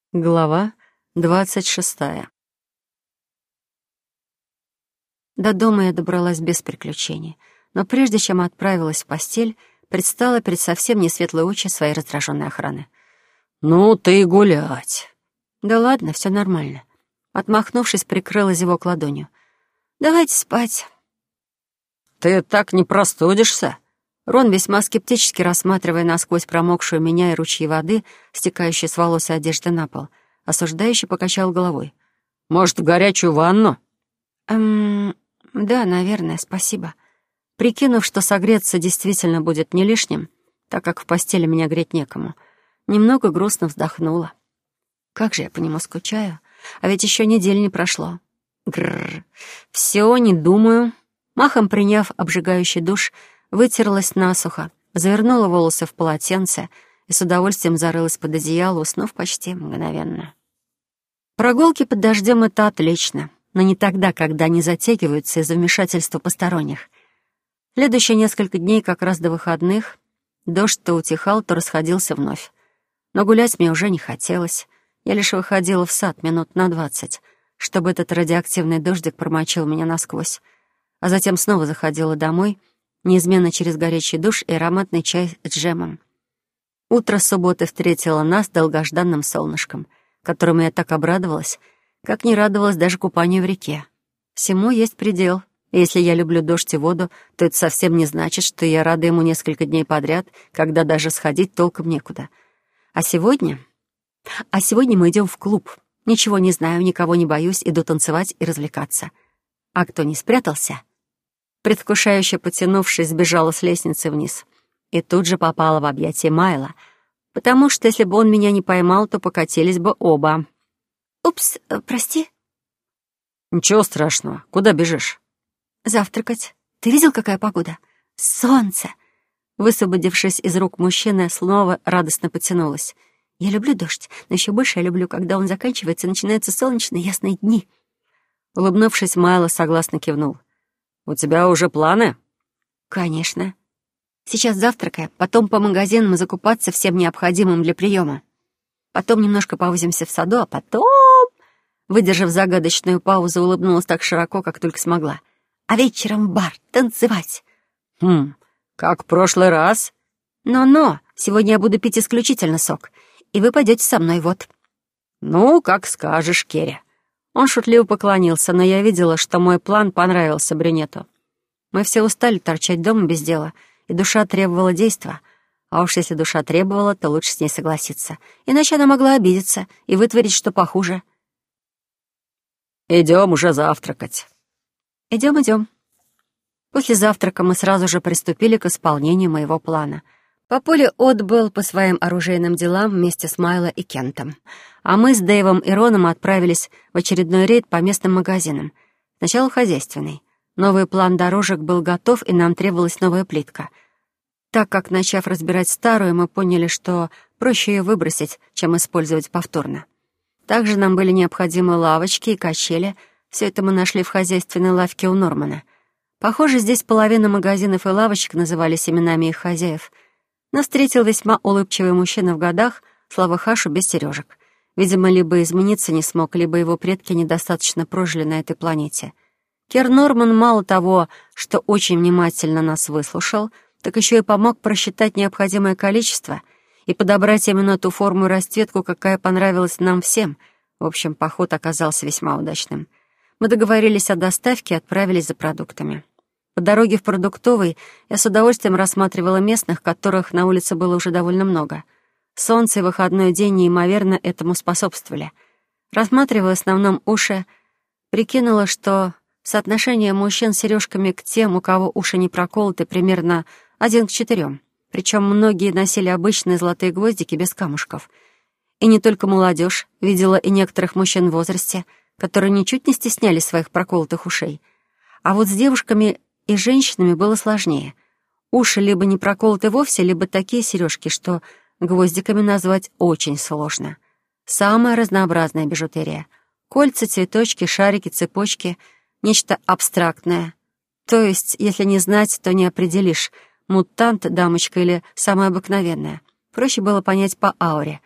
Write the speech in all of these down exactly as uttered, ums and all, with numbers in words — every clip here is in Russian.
Глава двадцать шестая. До дома я добралась без приключений, но прежде чем отправилась в постель, предстала перед совсем не светлой очи своей раздраженной охраны. «Ну, ты и гулять!» «Да ладно, все нормально». Отмахнувшись, прикрыла зевок ладонью. «Давайте спать». «Ты так не простудишься?» Рон, весьма скептически рассматривая насквозь промокшую меня и ручьи воды, стекающие с волос и одежды на пол, осуждающе покачал головой. «Может, в горячую ванну?» «Эм, да, наверное, спасибо». Прикинув, что согреться действительно будет не лишним, так как в постели меня греть некому, немного грустно вздохнула. Как же я по нему скучаю, а ведь еще недели не прошло. Грррр. Все, не думаю. Махом приняв обжигающий душ, вытерлась насухо, завернула волосы в полотенце и с удовольствием зарылась под одеяло, уснув почти мгновенно. Прогулки под дождем — это отлично, но не тогда, когда они затягиваются из-за вмешательства посторонних. Следующие несколько дней, как раз до выходных, дождь то утихал, то расходился вновь. Но гулять мне уже не хотелось. Я лишь выходила в сад минут на двадцать, чтобы этот радиоактивный дождик промочил меня насквозь, а затем снова заходила домой, неизменно через горячий душ и ароматный чай с джемом. Утро субботы встретило нас долгожданным солнышком, которому я так обрадовалась, как не радовалась даже купанию в реке. Всему есть предел. И если я люблю дождь и воду, то это совсем не значит, что я рада ему несколько дней подряд, когда даже сходить толком некуда. А сегодня... А сегодня мы идем в клуб. Ничего не знаю, никого не боюсь, иду танцевать и развлекаться. А кто не спрятался... Предвкушающе потянувшись, сбежала с лестницы вниз. И тут же попала в объятия Майла, потому что если бы он меня не поймал, то покатились бы оба. «Упс, э, прости». «Ничего страшного. Куда бежишь?» «Завтракать. Ты видел, какая погода? Солнце!» Высвободившись из рук мужчины, снова радостно потянулась. «Я люблю дождь, но еще больше я люблю, когда он заканчивается и начинаются солнечные ясные дни». Улыбнувшись, Майло согласно кивнул. «У тебя уже планы?» «Конечно. Сейчас завтракаем, потом по магазинам закупаться всем необходимым для приема. Потом немножко повозимся в саду, а потом...» Выдержав загадочную паузу, улыбнулась так широко, как только смогла. «А вечером в бар танцевать». «Хм, как в прошлый раз?» «Но-но, сегодня я буду пить исключительно сок, и вы пойдете со мной, вот». «Ну, как скажешь, Керри». Он шутливо поклонился, но я видела, что мой план понравился брюнету. Мы все устали торчать дома без дела, и душа требовала действа. А уж если душа требовала, то лучше с ней согласиться. Иначе она могла обидеться и вытворить что похуже. «Идем уже завтракать». «Идем, идем». После завтрака мы сразу же приступили к исполнению моего плана. Папуля отбыл по своим оружейным делам вместе с Майло и Кентом, а мы с Дэйвом и Роном отправились в очередной рейд по местным магазинам. Сначала в хозяйственный. Новый план дорожек был готов, и нам требовалась новая плитка. Так как, начав разбирать старую, мы поняли, что проще ее выбросить, чем использовать повторно. Также нам были необходимы лавочки и качели. Все это мы нашли в хозяйственной лавке у Нормана. Похоже, здесь половина магазинов и лавочек назывались именами их хозяев. Нас встретил весьма улыбчивый мужчина в годах, слава Хашу, без сережек. Видимо, либо измениться не смог, либо его предки недостаточно прожили на этой планете. Кер Норман мало того, что очень внимательно нас выслушал, так еще и помог просчитать необходимое количество и подобрать именно ту форму и расцветку, какая понравилась нам всем. В общем, поход оказался весьма удачным. Мы договорились о доставке и отправились за продуктами. По дороге в продуктовый я с удовольствием рассматривала местных, которых на улице было уже довольно много. Солнце и выходной день неимоверно этому способствовали. Рассматривая в основном уши, прикинула, что соотношение мужчин с сережками к тем, у кого уши не проколоты, примерно один к четырем. Причем многие носили обычные золотые гвоздики без камушков. И не только молодежь, видела и некоторых мужчин в возрасте, которые ничуть не стеснялись своих проколотых ушей. А вот с девушками и женщинами было сложнее. Уши либо не проколоты вовсе, либо такие сережки, что гвоздиками назвать очень сложно. Самая разнообразная бижутерия. Кольца, цветочки, шарики, цепочки. Нечто абстрактное. То есть, если не знать, то не определишь, мутант, дамочка или самая обыкновенная. Проще было понять по ауре.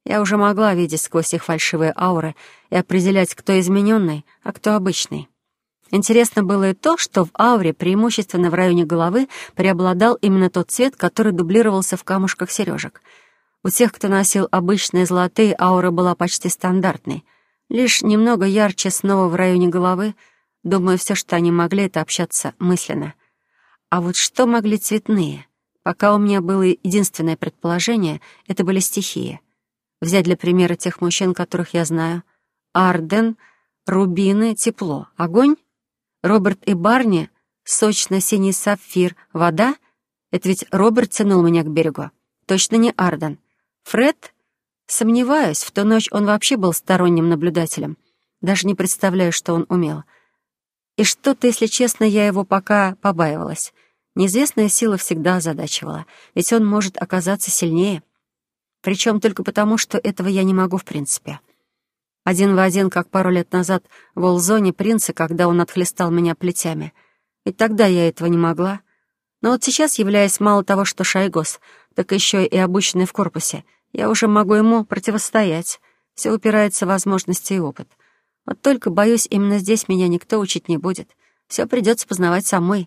Я уже могла видеть сквозь их фальшивые ауры и определять, кто измененный, а кто обычный. Интересно было и то, что в ауре, преимущественно в районе головы, преобладал именно тот цвет, который дублировался в камушках сережек. У тех, кто носил обычные золотые, аура была почти стандартной. Лишь немного ярче снова в районе головы. Думаю, все, что они могли, это общаться мысленно. А вот что могли цветные? Пока у меня было единственное предположение, это были стихии. Взять для примера тех мужчин, которых я знаю. Арден, рубины, тепло, огонь. Роберт и Барни, сочно-синий сапфир, вода. Это ведь Роберт тянул меня к берегу. Точно не Арден. Фред? Сомневаюсь, в ту ночь он вообще был сторонним наблюдателем. Даже не представляю, что он умел. И что-то, если честно, я его пока побаивалась. Неизвестная сила всегда озадачивала, ведь он может оказаться сильнее. Причем только потому, что этого я не могу в принципе. Один в один, как пару лет назад в Олзоне принца, когда он отхлестал меня плетями. Ведь тогда я этого не могла. Но вот сейчас, являясь мало того, что Шайгос, так еще и обученный в корпусе, я уже могу ему противостоять. Все упирается в возможности и опыт. Вот только, боюсь, именно здесь меня никто учить не будет. Все придется познавать самой.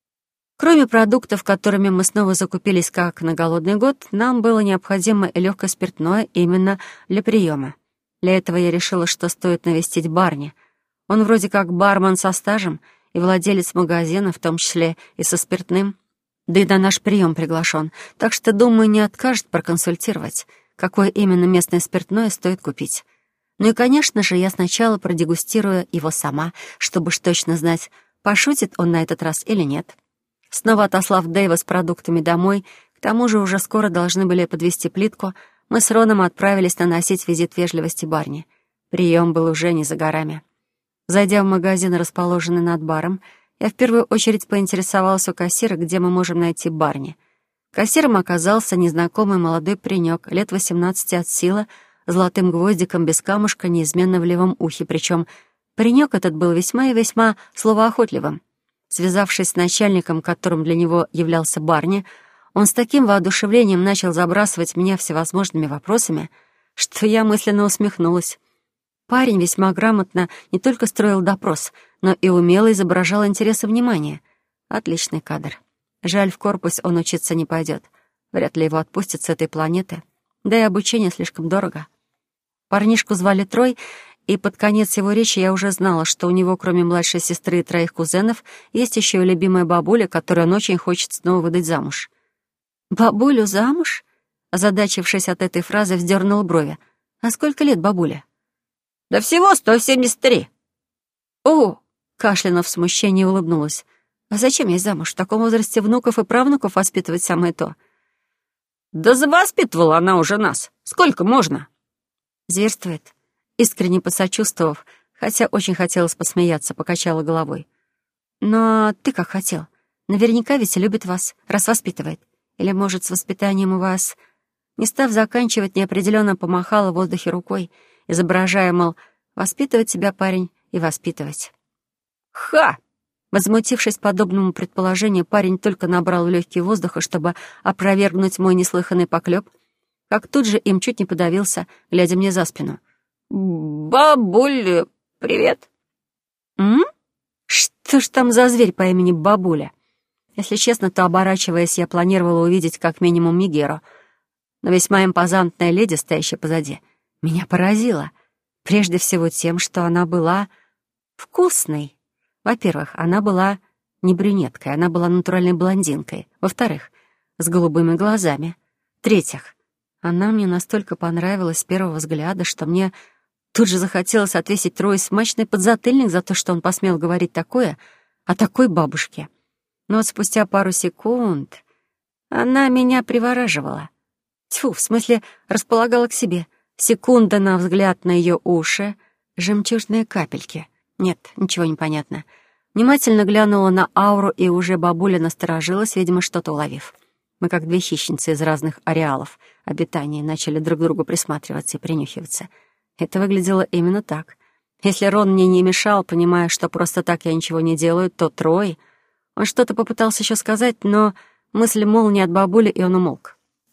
Кроме продуктов, которыми мы снова закупились как на голодный год, нам было необходимо и легкое спиртное именно для приема. Для этого я решила, что стоит навестить Барни. Он вроде как бармен со стажем и владелец магазина, в том числе и со спиртным. Да и на наш прием приглашен, так что, думаю, не откажет проконсультировать, какое именно местное спиртное стоит купить. Ну и, конечно же, я сначала продегустирую его сама, чтобы уж точно знать, пошутит он на этот раз или нет. Снова отослав Дэйва с продуктами домой, к тому же уже скоро должны были подвести плитку, мы с Роном отправились наносить визит вежливости Барни. Прием был уже не за горами. Зайдя в магазин, расположенный над баром, я в первую очередь поинтересовалась у кассира, где мы можем найти Барни. Кассиром оказался незнакомый молодой паренек, лет восемнадцати от силы, золотым гвоздиком без камушка, неизменно в левом ухе, причем паренек этот был весьма и весьма словоохотливым. Связавшись с начальником, которым для него являлся Барни, он с таким воодушевлением начал забрасывать меня всевозможными вопросами, что я мысленно усмехнулась. Парень весьма грамотно не только строил допрос, но и умело изображал интерес и внимание. Отличный кадр. Жаль, в корпус он учиться не пойдет. Вряд ли его отпустят с этой планеты. Да и обучение слишком дорого. Парнишку звали Трой, и под конец его речи я уже знала, что у него, кроме младшей сестры и троих кузенов, есть еще и любимая бабуля, которую он очень хочет снова выдать замуж. «Бабулю замуж?» Озадачившись от этой фразы, вздернул брови. «А сколько лет бабуле?» «Да всего сто семьдесят три». «О!» — кашлянув в смущении улыбнулась. «А зачем ей замуж? В таком возрасте внуков и правнуков воспитывать самое то». «Да завоспитывала она уже нас. Сколько можно?» Зверствует. Искренне посочувствовав, хотя очень хотелось посмеяться, покачала головой. «Но ты как хотел. Наверняка ведь любит вас, раз воспитывает. Или, может, с воспитанием у вас...» Не став заканчивать, неопределенно помахала в воздухе рукой, изображая, мол, воспитывать себя, парень, и воспитывать. «Ха!» Возмутившись подобному предположению, парень только набрал в легкие воздуха, чтобы опровергнуть мой неслыханный поклеп, как тут же им чуть не подавился, глядя мне за спину. «Бабуль, привет!» «М? Что ж там за зверь по имени Бабуля?» Если честно, то, оборачиваясь, я планировала увидеть как минимум Мигеру, но весьма импозантная леди, стоящая позади, меня поразила. Прежде всего тем, что она была вкусной. Во-первых, она была не брюнеткой, она была натуральной блондинкой. Во-вторых, с голубыми глазами. В-третьих, она мне настолько понравилась с первого взгляда, что мне тут же захотелось отвесить Трою смачный подзатыльник за то, что он посмел говорить такое о такой бабушке. Но вот спустя пару секунд она меня привораживала. Тьфу, в смысле, располагала к себе. Секунда на взгляд на ее уши, жемчужные капельки. Нет, ничего не понятно. Внимательно глянула на ауру, и уже бабуля насторожилась, видимо, что-то уловив. Мы, как две хищницы из разных ареалов обитания, начали друг к другу присматриваться и принюхиваться. Это выглядело именно так. Если Рон мне не мешал, понимая, что просто так я ничего не делаю, то Трой... Он что-то попытался еще сказать, но мысль молнии от бабули, и он умолк.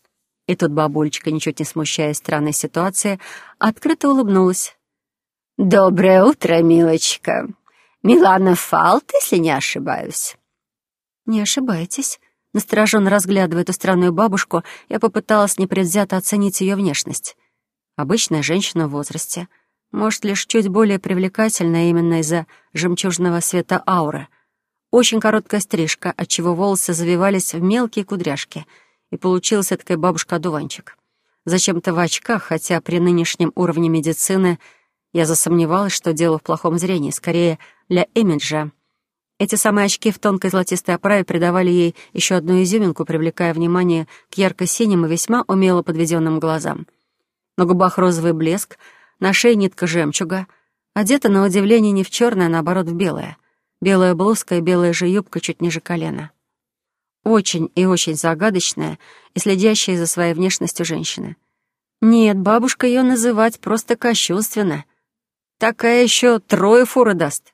И тут бабулечка, ничуть не смущаясь странной ситуации, открыто улыбнулась. «Доброе утро, милочка. Милана Фалт, если не ошибаюсь». «Не ошибаетесь». Настороженно разглядывая эту странную бабушку, я попыталась непредвзято оценить ее внешность. Обычная женщина в возрасте. Может, лишь чуть более привлекательная именно из-за жемчужного света ауры. Очень короткая стрижка, отчего волосы завивались в мелкие кудряшки, и получилась такая бабушка-одуванчик. Зачем-то в очках, хотя при нынешнем уровне медицины я засомневалась, что дело в плохом зрении, скорее для имиджа. Эти самые очки в тонкой золотистой оправе придавали ей еще одну изюминку, привлекая внимание к ярко-синим и весьма умело подведенным глазам. На губах розовый блеск, на шее нитка жемчуга, одета, на удивление, не в черное, а наоборот в белое. Белая блузка и белая же юбка чуть ниже колена. Очень и очень загадочная и следящая за своей внешностью женщина. Нет, бабушка ее называть просто кощунственно. Такая еще трое фуры даст.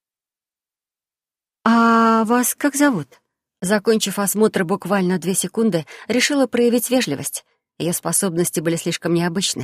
«А вас как зовут?» Закончив осмотр буквально две секунды, решила проявить вежливость. Ее способности были слишком необычны.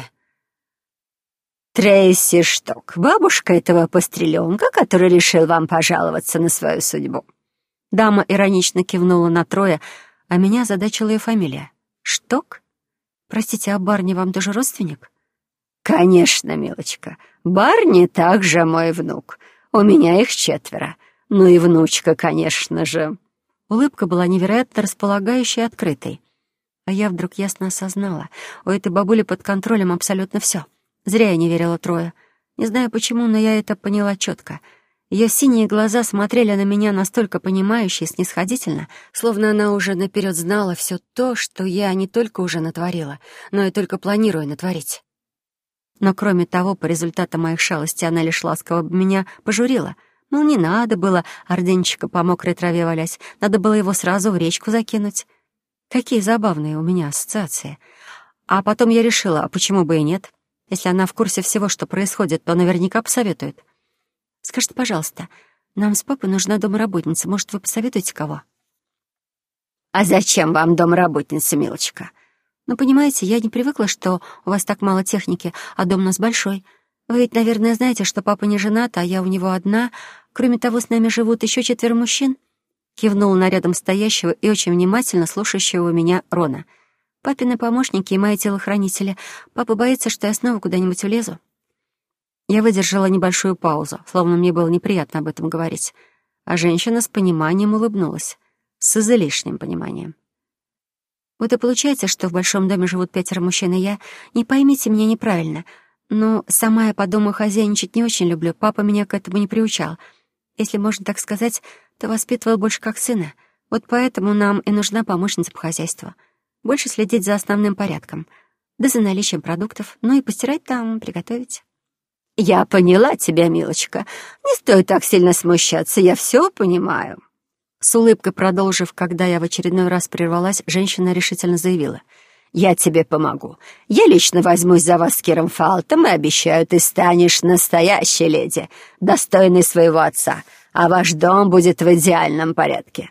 «Трейси Шток, бабушка этого постреленка, который решил вам пожаловаться на свою судьбу». Дама иронично кивнула на Троя, а меня озадачила ее фамилия. «Шток? Простите, а Барни вам тоже родственник?» «Конечно, милочка. Барни также мой внук. У меня их четверо. Ну и внучка, конечно же». Улыбка была невероятно располагающей и открытой. А я вдруг ясно осознала, у этой бабули под контролем абсолютно все. Зря я не верила Трою. Не знаю почему, но я это поняла четко. Ее синие глаза смотрели на меня настолько понимающе и снисходительно, словно она уже наперед знала все то, что я не только уже натворила, но и только планирую натворить. Но кроме того, по результатам моих шалостей она лишь ласково бы меня пожурила. Мол, не надо было орденчика по мокрой траве валять, надо было его сразу в речку закинуть. Какие забавные у меня ассоциации. А потом я решила, а почему бы и нет? Если она в курсе всего, что происходит, то наверняка посоветует. «Скажите, пожалуйста, нам с папой нужна домработница. Может, вы посоветуете кого?» «А зачем вам домработница, милочка?» «Ну, понимаете, я не привыкла, что у вас так мало техники, а дом у нас большой. Вы ведь, наверное, знаете, что папа не женат, а я у него одна. Кроме того, с нами живут еще четверо мужчин». Кивнула на рядом стоящего и очень внимательно слушающего меня Рона. «Папины помощники и мои телохранители. Папа боится, что я снова куда-нибудь улезу». Я выдержала небольшую паузу, словно мне было неприятно об этом говорить. А женщина с пониманием улыбнулась. С излишним пониманием. «Вот и получается, что в большом доме живут пятеро мужчин, и я... Не поймите меня неправильно, но сама я по дому хозяйничать не очень люблю. Папа меня к этому не приучал. Если можно так сказать, то воспитывал больше как сына. Вот поэтому нам и нужна помощница по хозяйству. Больше следить за основным порядком. Да за наличием продуктов. Ну и постирать там, приготовить». «Я поняла тебя, милочка. Не стоит так сильно смущаться, я все понимаю». С улыбкой продолжив, когда я в очередной раз прервалась, женщина решительно заявила. «Я тебе помогу. Я лично возьмусь за вас с Киром Фалтом и обещаю, ты станешь настоящей леди, достойной своего отца, а ваш дом будет в идеальном порядке».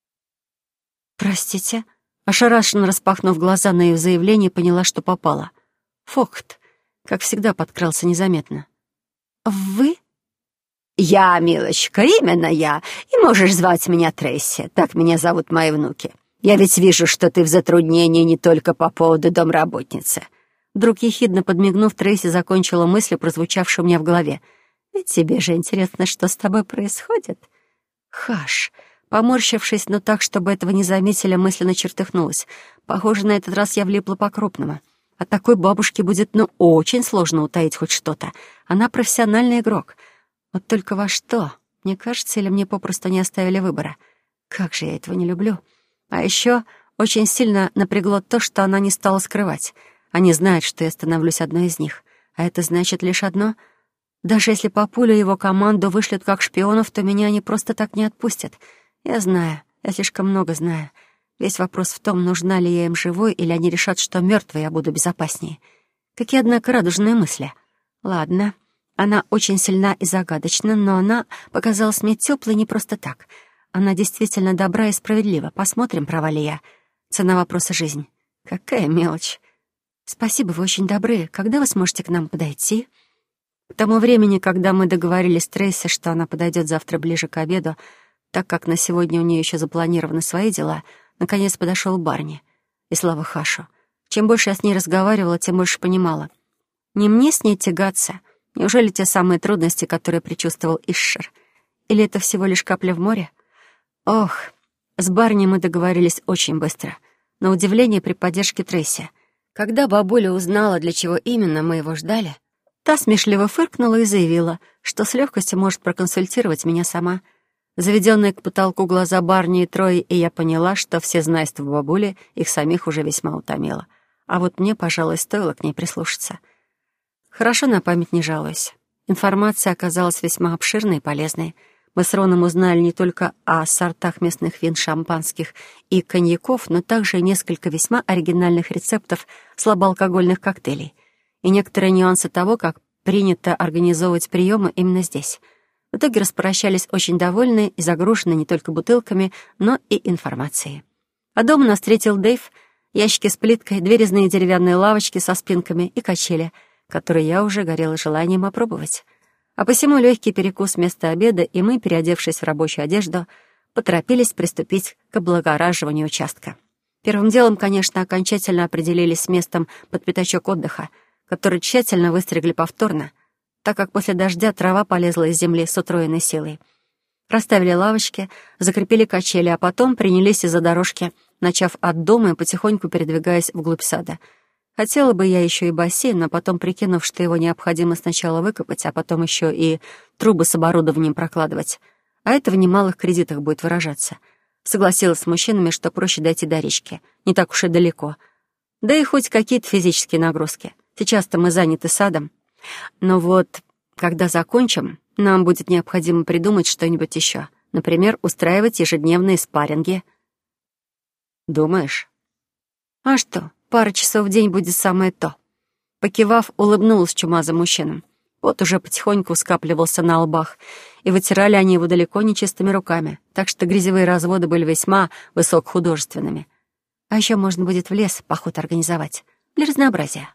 «Простите?» Ошарашенно распахнув глаза на ее заявление, поняла, что попала. Фокт, как всегда, подкрался незаметно. «Вы?» «Я, милочка, именно я. И можешь звать меня Трейси. Так меня зовут мои внуки. Я ведь вижу, что ты в затруднении не только по поводу домработницы». Вдруг ехидно подмигнув, Трейси закончила мысль, прозвучавшую у меня в голове. «Ведь тебе же интересно, что с тобой происходит?» «Хаш!» Поморщившись, но так, чтобы этого не заметили, мысленно чертыхнулась. Похоже, на этот раз я влипла по-крупному. От такой бабушки будет, ну, очень сложно утаить хоть что-то. Она профессиональный игрок. Вот только во что? Мне кажется, или мне попросту не оставили выбора? Как же я этого не люблю. А еще очень сильно напрягло то, что она не стала скрывать. Они знают, что я становлюсь одной из них. А это значит лишь одно. Даже если папуля и его команду вышлют как шпионов, то меня они просто так не отпустят. Я знаю, я слишком много знаю. Весь вопрос в том, нужна ли я им живой, или они решат, что мертвой я буду безопаснее. Какие, однако, радужные мысли. Ладно, она очень сильна и загадочна, но она показалась мне теплой не просто так. Она действительно добра и справедлива. Посмотрим, права ли я. Цена вопроса — жизнь. Какая мелочь. Спасибо, вы очень добры. Когда вы сможете к нам подойти? К тому времени, когда мы договорились с Трейси, что она подойдет завтра ближе к обеду, так как на сегодня у нее еще запланированы свои дела, наконец подошел Барни. И слава Хашу. Чем больше я с ней разговаривала, тем больше понимала. Не мне с ней тягаться. Неужели те самые трудности, которые предчувствовал Ишшер? Или это всего лишь капля в море? Ох, с Барни мы договорились очень быстро. На удивление при поддержке Трейси. Когда бабуля узнала, для чего именно мы его ждали, та смешливо фыркнула и заявила, что с легкостью может проконсультировать меня сама. Заведенные к потолку глаза Барни и Трои, и я поняла, что все знайства бабули их самих уже весьма утомило. А вот мне, пожалуй, стоило к ней прислушаться. Хорошо, на память не жалуюсь. Информация оказалась весьма обширной и полезной. Мы с Роном узнали не только о сортах местных вин, шампанских и коньяков, но также и несколько весьма оригинальных рецептов слабоалкогольных коктейлей и некоторые нюансы того, как принято организовывать приемы именно здесь. В итоге распрощались очень довольные и загруженные не только бутылками, но и информацией. А дома нас встретил Дэйв, ящики с плиткой, две резные деревянные лавочки со спинками и качели, которые я уже горела желанием опробовать. А посему легкий перекус вместо обеда, и мы, переодевшись в рабочую одежду, поторопились приступить к облагораживанию участка. Первым делом, конечно, окончательно определились с местом под пятачок отдыха, который тщательно выстригли повторно, так как после дождя трава полезла из земли с утроенной силой. Расставили лавочки, закрепили качели, а потом принялись из-за дорожки, начав от дома и потихоньку передвигаясь вглубь сада. Хотела бы я еще и бассейн, но потом, прикинув, что его необходимо сначала выкопать, а потом еще и трубы с оборудованием прокладывать, а это в немалых кредитах будет выражаться, согласилась с мужчинами, что проще дойти до речки, не так уж и далеко. Да и хоть какие-то физические нагрузки. Сейчас-то мы заняты садом. Но вот, когда закончим, нам будет необходимо придумать что-нибудь еще. Например, устраивать ежедневные спарринги. Думаешь? А что? Пара часов в день будет самое то. Покивав, улыбнулась чумазым мужчинам. Вот уже потихоньку скапливался на лбах, и вытирали они его далеко не чистыми руками, так что грязевые разводы были весьма высокохудожественными. А еще можно будет в лес поход организовать, для разнообразия.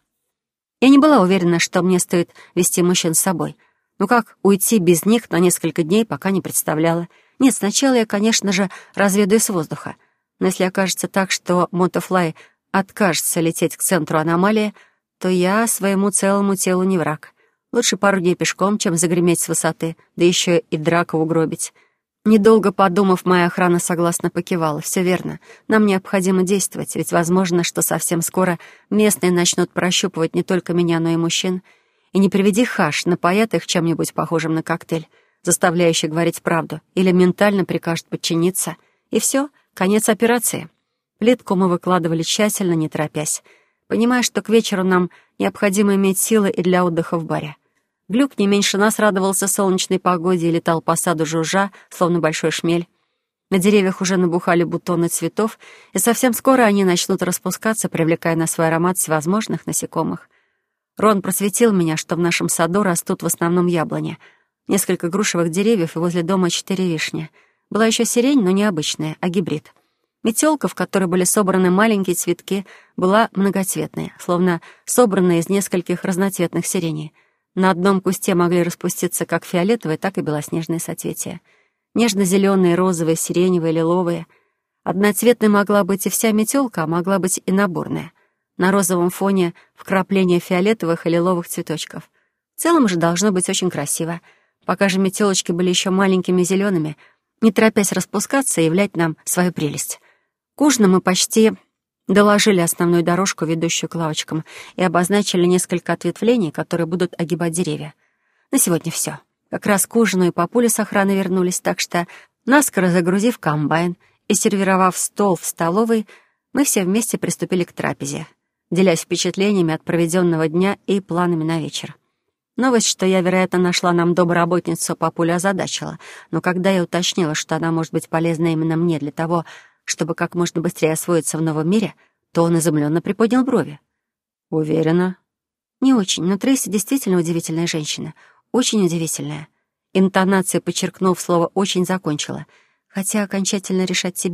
Я не была уверена, что мне стоит вести мужчин с собой. Ну как уйти без них на несколько дней, пока не представляла. Нет, сначала я, конечно же, разведаю с воздуха. Но если окажется так, что Мотофлай откажется лететь к центру аномалии, то я своему целому телу не враг. Лучше пару дней пешком, чем загреметь с высоты, да еще и драку угробить. Недолго подумав, моя охрана согласно покивала. Все верно, нам необходимо действовать, ведь возможно, что совсем скоро местные начнут прощупывать не только меня, но и мужчин. И не приведи Хаш, напоят их чем-нибудь похожим на коктейль, заставляющий говорить правду, или ментально прикажет подчиниться. И все, конец операции. Плитку мы выкладывали тщательно, не торопясь, понимая, что к вечеру нам необходимо иметь силы и для отдыха в баре. Глюк не меньше нас радовался солнечной погоде и летал по саду жужжа, словно большой шмель. На деревьях уже набухали бутоны цветов, и совсем скоро они начнут распускаться, привлекая на свой аромат всевозможных насекомых. Рон просветил меня, что в нашем саду растут в основном яблони, несколько грушевых деревьев и возле дома четыре вишни. Была еще сирень, но не обычная, а гибрид. Метелка, в которой были собраны маленькие цветки, была многоцветная, словно собранная из нескольких разноцветных сиреней. На одном кусте могли распуститься как фиолетовые, так и белоснежные соцветия. Нежно-зеленые, розовые, сиреневые, лиловые. Одноцветной могла быть и вся метелка, а могла быть и наборная. На розовом фоне вкрапления фиолетовых и лиловых цветочков. В целом же должно быть очень красиво. Пока же метелочки были еще маленькими зелеными, не торопясь распускаться и являть нам свою прелесть. К ужину мы почти доложили основную дорожку, ведущую к лавочкам, и обозначили несколько ответвлений, которые будут огибать деревья. На сегодня все. Как раз к ужину и папуля с охраной вернулись, так что, наскоро загрузив комбайн и сервировав стол в столовой, мы все вместе приступили к трапезе, делясь впечатлениями от проведенного дня и планами на вечер. Новость, что я, вероятно, нашла нам домработницу, папуля озадачила, но когда я уточнила, что она может быть полезна именно мне для того, чтобы как можно быстрее освоиться в новом мире, то он изумленно приподнял брови. «Уверена?» «Не очень, но Трейси действительно удивительная женщина. Очень удивительная». Интонация, подчеркнув слово «очень», закончила. «Хотя окончательно решать тебе,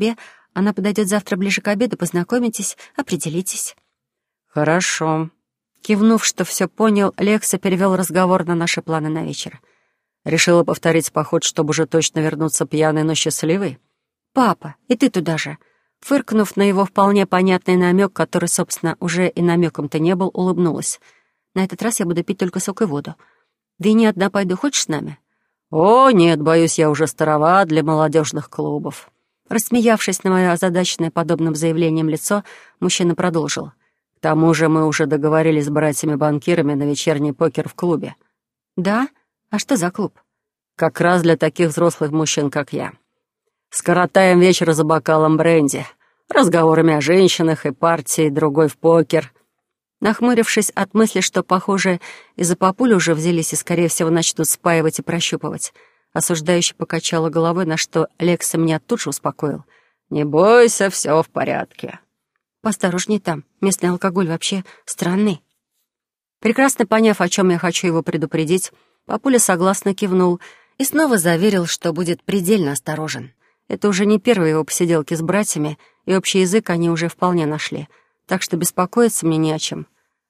Она подойдет завтра ближе к обеду, познакомитесь, определитесь». «Хорошо». Кивнув, что все понял, Лекса перевел разговор на наши планы на вечер. «Решила повторить поход, чтобы уже точно вернуться пьяной, но счастливой?» «Папа, и ты туда же». Фыркнув на его вполне понятный намек, который, собственно, уже и намеком-то не был, улыбнулась. «На этот раз я буду пить только сок и воду. Да и не одна пойду. Хочешь с нами?» «О, нет, боюсь, я уже старова для молодежных клубов». Рассмеявшись на мое озадаченное подобным заявлением лицо, мужчина продолжил. «К тому же мы уже договорились с братьями-банкирами на вечерний покер в клубе». «Да? А что за клуб?» «Как раз для таких взрослых мужчин, как я. Скоротаем вечер за бокалом бренди, разговорами о женщинах и партии, другой в покер». Нахмурившись от мысли, что, похоже, из-за папули уже взялись и, скорее всего, начнут спаивать и прощупывать, осуждающе покачала головой, на что Лекса меня тут же успокоил. «Не бойся, все в порядке». «Поосторожней там, местный алкоголь вообще странный». Прекрасно поняв, о чем я хочу его предупредить, папуля согласно кивнул и снова заверил, что будет предельно осторожен. Это уже не первые его посиделки с братьями, и общий язык они уже вполне нашли, так что беспокоиться мне не о чем.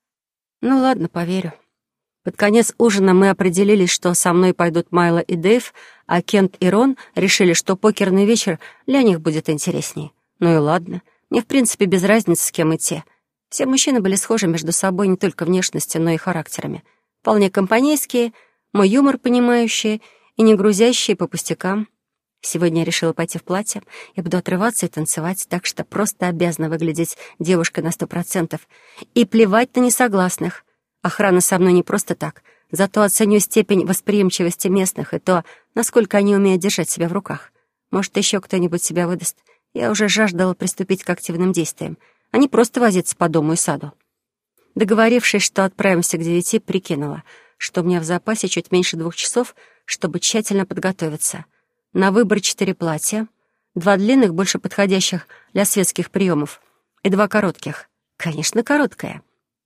Ну ладно, поверю. Под конец ужина мы определились, что со мной пойдут Майло и Дэйв, а Кент и Рон решили, что покерный вечер для них будет интересней. Ну и ладно, мне в принципе без разницы, с кем идти. Все мужчины были схожи между собой не только внешностью, но и характерами. Вполне компанейские, мой юмор понимающие и не грузящие по пустякам. Сегодня я решила пойти в платье. Я буду отрываться и танцевать, так что просто обязана выглядеть девушкой на сто процентов. И плевать на несогласных. Охрана со мной не просто так. Зато оценю степень восприимчивости местных и то, насколько они умеют держать себя в руках. Может, еще кто-нибудь себя выдаст. Я уже жаждала приступить к активным действиям, а не просто возиться по дому и саду. Договорившись, что отправимся к девяти, прикинула, что у меня в запасе чуть меньше двух часов, чтобы тщательно подготовиться. На выбор четыре платья, два длинных, больше подходящих для светских приемов, и два коротких. Конечно, короткое.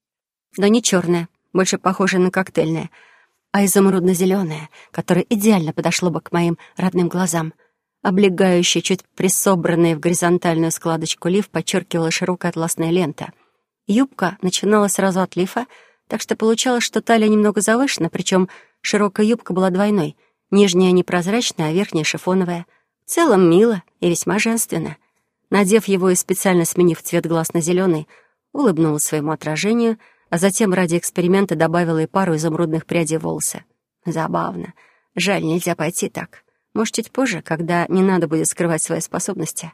Но не черное, больше похожее на коктейльное, а изумрудно-зеленое, которое идеально подошло бы к моим родным глазам. Облегающий, чуть присобранный в горизонтальную складочку лиф подчеркивала широкая атласная лента. Юбка начиналась сразу от лифа, так что получалось, что талия немного завышена, причем широкая юбка была двойной. Нижняя непрозрачная, а верхняя шифоновая. В целом мило и весьма женственно. Надев его и специально сменив цвет глаз на зеленый, улыбнулась своему отражению, а затем ради эксперимента добавила и пару изумрудных прядей волоса. Забавно. Жаль, нельзя пойти так. Может, чуть позже, когда не надо будет скрывать свои способности.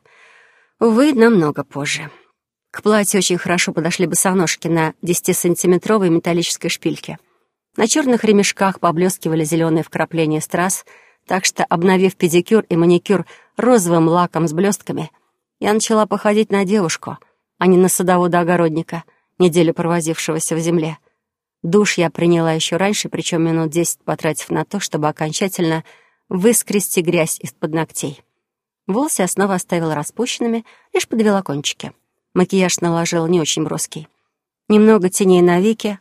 Увы, намного позже. К платью очень хорошо подошли босоножки на десятисантиметровой металлической шпильке. На черных ремешках поблескивали зеленые вкрапления страз, так что, обновив педикюр и маникюр розовым лаком с блестками, я начала походить на девушку, а не на садовода-огородника, неделю провозившегося в земле. Душ я приняла еще раньше, причем минут десять потратив на то, чтобы окончательно выскрести грязь из-под ногтей. Волосы я снова оставила распущенными, лишь подвела кончики. Макияж наложила не очень броский. Немного теней на веки,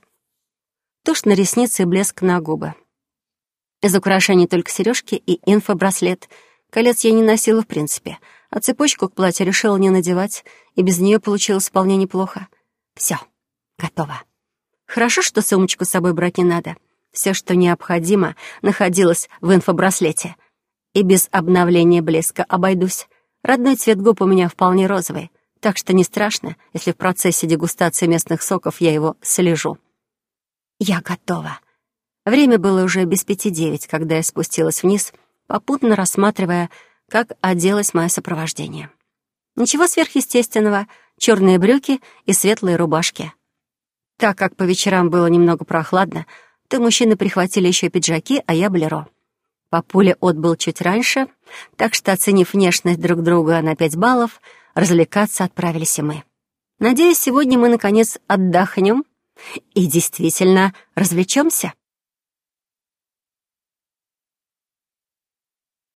тушь на ресницы и блеск на губы. Из украшений только сережки и инфобраслет. Колец я не носила в принципе, а цепочку к платью решила не надевать, и без нее получилось вполне неплохо. Все, готово. Хорошо, что сумочку с собой брать не надо. Все, что необходимо, находилось в инфобраслете. И без обновления блеска обойдусь. Родной цвет губ у меня вполне розовый, так что не страшно, если в процессе дегустации местных соков я его слежу. Я готова. Время было уже без пяти девять, когда я спустилась вниз, попутно рассматривая, как оделось мое сопровождение. Ничего сверхъестественного, черные брюки и светлые рубашки. Так как по вечерам было немного прохладно, то мужчины прихватили еще пиджаки, а я болеро. Папуля отбыл чуть раньше, так что, оценив внешность друг друга на пять баллов, развлекаться отправились и мы. Надеюсь, сегодня мы, наконец, отдохнем и действительно развлечемся.